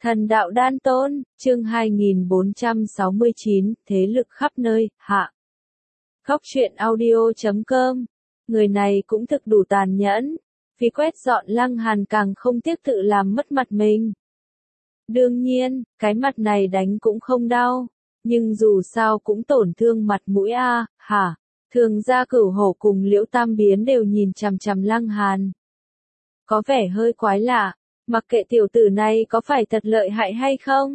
Thần đạo đan tôn, chương 2469, thế lực khắp nơi, hạ. Góc truyện audio.com. Người này cũng thực đủ tàn nhẫn, vì quét dọn Lăng Hàn càng không tiếc tự làm mất mặt mình. Đương nhiên, cái mặt này đánh cũng không đau, nhưng dù sao cũng tổn thương mặt mũi a, hả? Thường gia Cửu Hổ cùng Liễu Tam Biến đều nhìn chằm chằm Lăng Hàn. Có vẻ hơi quái lạ, mặc kệ tiểu tử này có phải thật lợi hại hay không.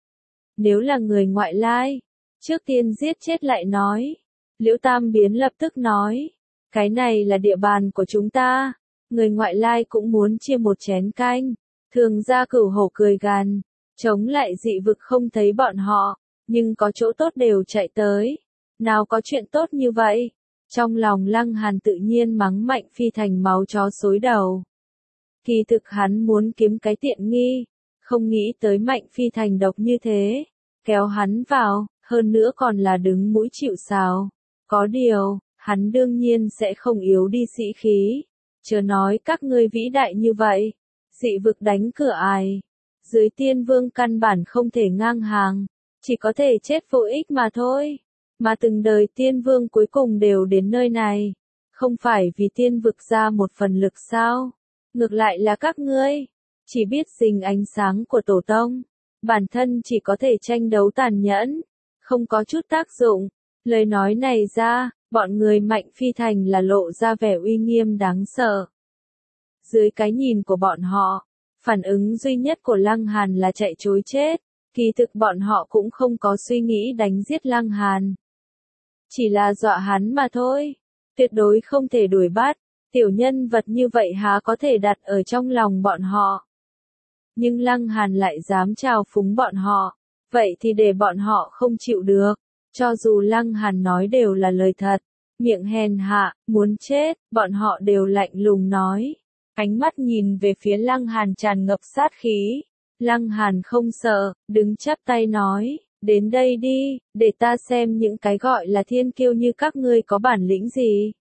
Nếu là người ngoại lai, trước tiên giết chết lại nói. Liễu Tam Biến lập tức nói, cái này là địa bàn của chúng ta, người ngoại lai cũng muốn chia một chén canh. Thường gia Cửu Hổ cười gằn, chống lại dị vực không thấy bọn họ, nhưng có chỗ tốt đều chạy tới. Nào có chuyện tốt như vậy? Trong lòng Lăng Hàn tự nhiên mắng Mạnh Phi Thành máu chó xối đầu. Kỳ thực hắn muốn kiếm cái tiện nghi, không nghĩ tới Mạnh Phi Thành độc như thế, kéo hắn vào, hơn nữa còn là đứng mũi chịu sào. Có điều, hắn đương nhiên sẽ không yếu đi sĩ khí, chớ nói các ngươi vĩ đại như vậy, dị vực đánh cửa ai, dưới tiên vương căn bản không thể ngang hàng, chỉ có thể chết vô ích mà thôi. Mà từng đời tiên vương cuối cùng đều đến nơi này, không phải vì tiên vực ra một phần lực sao? Ngược lại là các ngươi, chỉ biết rình ánh sáng của tổ tông, bản thân chỉ có thể tranh đấu tàn nhẫn, không có chút tác dụng. Lời nói này ra, bọn người Mạnh Phi Thành là lộ ra vẻ uy nghiêm đáng sợ. Dưới cái nhìn của bọn họ, phản ứng duy nhất của Lăng Hàn là chạy trối chết, kỳ thực bọn họ cũng không có suy nghĩ đánh giết Lăng Hàn. Chỉ là dọa hắn mà thôi, tuyệt đối không thể đuổi bắt, tiểu nhân vật như vậy há có thể đặt ở trong lòng bọn họ. Nhưng Lăng Hàn lại dám trào phúng bọn họ, vậy thì để bọn họ không chịu được, cho dù Lăng Hàn nói đều là lời thật, miệng hèn hạ, muốn chết, bọn họ đều lạnh lùng nói. Ánh mắt nhìn về phía Lăng Hàn tràn ngập sát khí, Lăng Hàn không sợ, đứng chắp tay nói. Đến đây đi, để ta xem những cái gọi là thiên kiêu như các ngươi có bản lĩnh gì.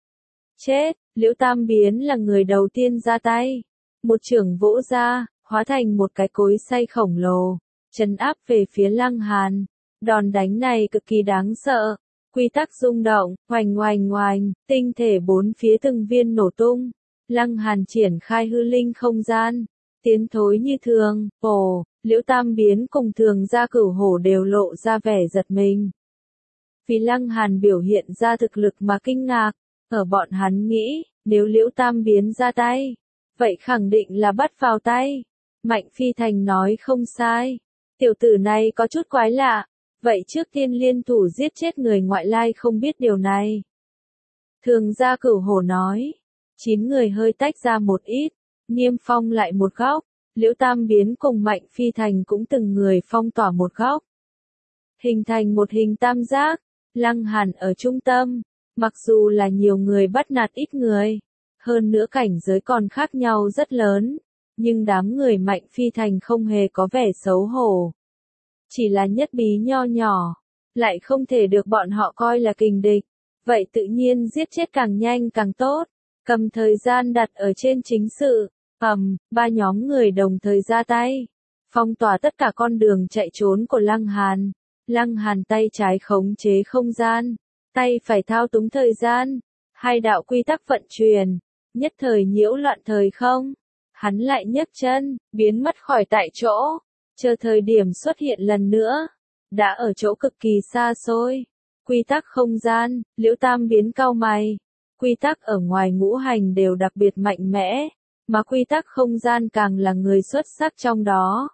Chết, Liễu Tam Biến là người đầu tiên ra tay. Một chưởng vỗ ra, hóa thành một cái cối xay khổng lồ, trấn áp về phía Lăng Hàn. Đòn đánh này cực kỳ đáng sợ. Quy tắc rung động, oành oành oành, tinh thể bốn phía từng viên nổ tung. Lăng Hàn triển khai hư linh không gian, tiến thối như thường, Liễu Tam Biến cùng Thường gia Cửu Hổ đều lộ ra vẻ giật mình. Vì Lăng Hàn biểu hiện ra thực lực mà kinh ngạc, ở bọn hắn nghĩ, nếu Liễu Tam Biến ra tay, vậy khẳng định là bắt vào tay. Mạnh Phi Thành nói không sai, tiểu tử này có chút quái lạ, vậy trước tiên liên thủ giết chết người ngoại lai không biết điều này. Thường gia Cửu Hổ nói, 9 người hơi tách ra một ít, niêm phong lại một góc. Liễu Tam Biến cùng Mạnh Phi Thành cũng từng người phong tỏa một góc. Hình thành một hình tam giác, Lăng Hàn ở trung tâm, mặc dù là nhiều người bắt nạt ít người, hơn nữa cảnh giới còn khác nhau rất lớn, nhưng đám người Mạnh Phi Thành không hề có vẻ xấu hổ. Chỉ là nhất bí nho nhỏ, lại không thể được bọn họ coi là kình địch, vậy tự nhiên giết chết càng nhanh càng tốt, cầm thời gian đặt ở trên chính sự. Ba nhóm người đồng thời ra tay, phong tỏa tất cả con đường chạy trốn của Lăng Hàn. Lăng Hàn tay trái khống chế không gian, tay phải thao túng thời gian, hai đạo quy tắc vận chuyển, nhất thời nhiễu loạn thời không. Hắn lại nhấc chân, biến mất khỏi tại chỗ, chờ thời điểm xuất hiện lần nữa, đã ở chỗ cực kỳ xa xôi. Quy tắc không gian, Liễu Tam Biến cau mày, quy tắc ở ngoài ngũ hành đều đặc biệt mạnh mẽ. Mà quy tắc không gian càng là người xuất sắc trong đó.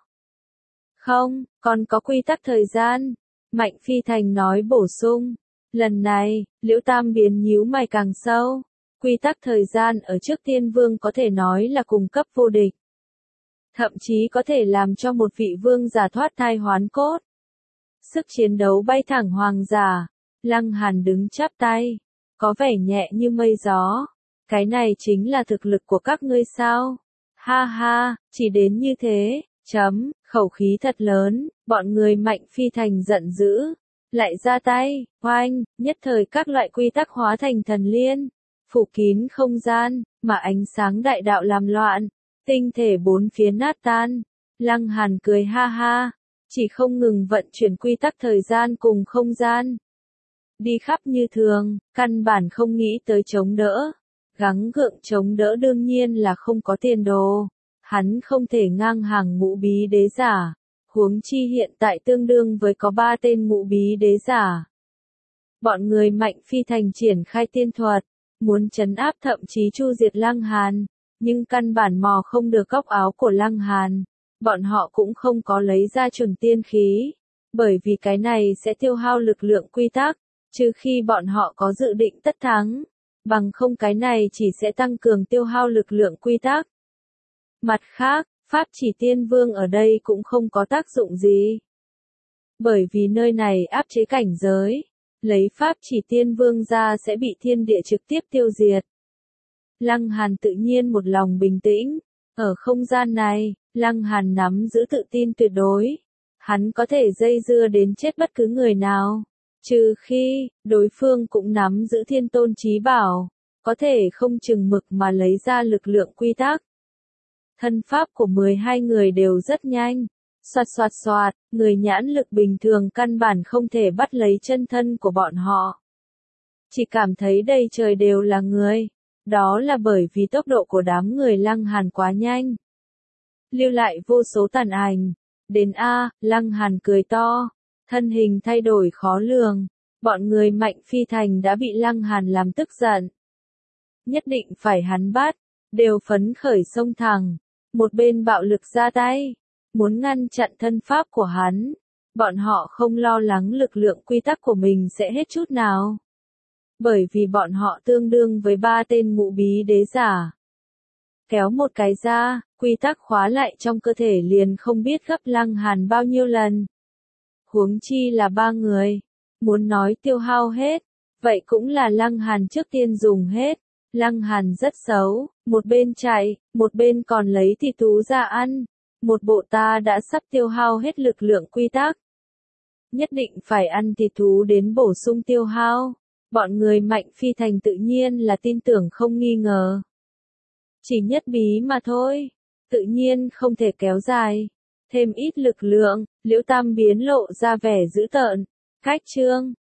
Không, còn có quy tắc thời gian. Mạnh Phi Thành nói bổ sung. Lần này, Liễu Tam Biến nhíu mày càng sâu. Quy tắc thời gian ở trước tiên vương có thể nói là cùng cấp vô địch. Thậm chí có thể làm cho một vị vương giả thoát thai hoán cốt. Sức chiến đấu bay thẳng hoàng giả. Lăng Hàn đứng chắp tay, có vẻ nhẹ như mây gió. Cái này chính là thực lực của các ngươi sao? Ha ha, chỉ đến như thế, khẩu khí thật lớn, bọn người Mạnh Phi Thành giận dữ, lại ra tay, oanh, nhất thời các loại quy tắc hóa thành thần liên, phủ kín không gian, mà ánh sáng đại đạo làm loạn, tinh thể bốn phía nát tan, Lăng Hàn cười ha ha, chỉ không ngừng vận chuyển quy tắc thời gian cùng không gian. Đi khắp như thường, căn bản không nghĩ tới chống đỡ. Gắng gượng chống đỡ đương nhiên là không có tiền đồ. Hắn không thể ngang hàng ngũ bí đế giả. Huống chi hiện tại tương đương với có 3 tên ngũ bí đế giả. Bọn người Mạnh Phi Thành triển khai tiên thuật, muốn trấn áp thậm chí chu diệt Lăng Hàn, nhưng căn bản mò không được góc áo của Lăng Hàn. Bọn họ cũng không có lấy ra chuẩn tiên khí, bởi vì cái này sẽ tiêu hao lực lượng quy tắc, trừ khi bọn họ có dự định tất thắng, bằng không cái này chỉ sẽ tăng cường tiêu hao lực lượng quy tắc. Mặt khác, Pháp Chỉ Tiên Vương ở đây cũng không có tác dụng gì. Bởi vì nơi này áp chế cảnh giới, lấy Pháp Chỉ Tiên Vương ra sẽ bị thiên địa trực tiếp tiêu diệt. Lăng Hàn tự nhiên một lòng bình tĩnh, ở không gian này, Lăng Hàn nắm giữ tự tin tuyệt đối. Hắn có thể dây dưa đến chết bất cứ người nào, trừ khi đối phương cũng nắm giữ thiên tôn chí bảo, có thể không chừng mực mà lấy ra lực lượng quy tắc. Thân pháp của 12 người đều rất nhanh, xoạt xoạt xoạt, người nhãn lực bình thường căn bản không thể bắt lấy chân thân của bọn họ. Chỉ cảm thấy đầy trời đều là người, đó là bởi vì tốc độ của đám người Lăng Hàn quá nhanh. Lưu lại vô số tàn ảnh, đến Lăng Hàn cười to, thân hình thay đổi khó lường, bọn người Mạnh Phi Thành đã bị Lăng Hàn làm tức giận. Nhất định phải hắn bắt, đều phấn khởi xông thẳng, một bên bạo lực ra tay, muốn ngăn chặn thân pháp của hắn. Bọn họ không lo lắng lực lượng quy tắc của mình sẽ hết chút nào. Bởi vì bọn họ tương đương với 3 tên ngũ bí đế giả. Kéo một cái ra, quy tắc khóa lại trong cơ thể liền không biết gấp Lăng Hàn bao nhiêu lần. Huống chi là 3 người, muốn nói tiêu hao hết, vậy cũng là Lăng Hàn trước tiên dùng hết. Lăng Hàn rất xấu, một bên chạy, một bên còn lấy thịt thú ra ăn. Một bộ ta đã sắp tiêu hao hết lực lượng quy tắc. Nhất định phải ăn thịt thú đến bổ sung tiêu hao. Bọn người Mạnh Phi Thành tự nhiên là tin tưởng không nghi ngờ. Chỉ nhất bí mà thôi, tự nhiên không thể kéo dài. Thêm ít lực lượng, Liễu Tam biến lộ ra vẻ dữ tợn. Cách chương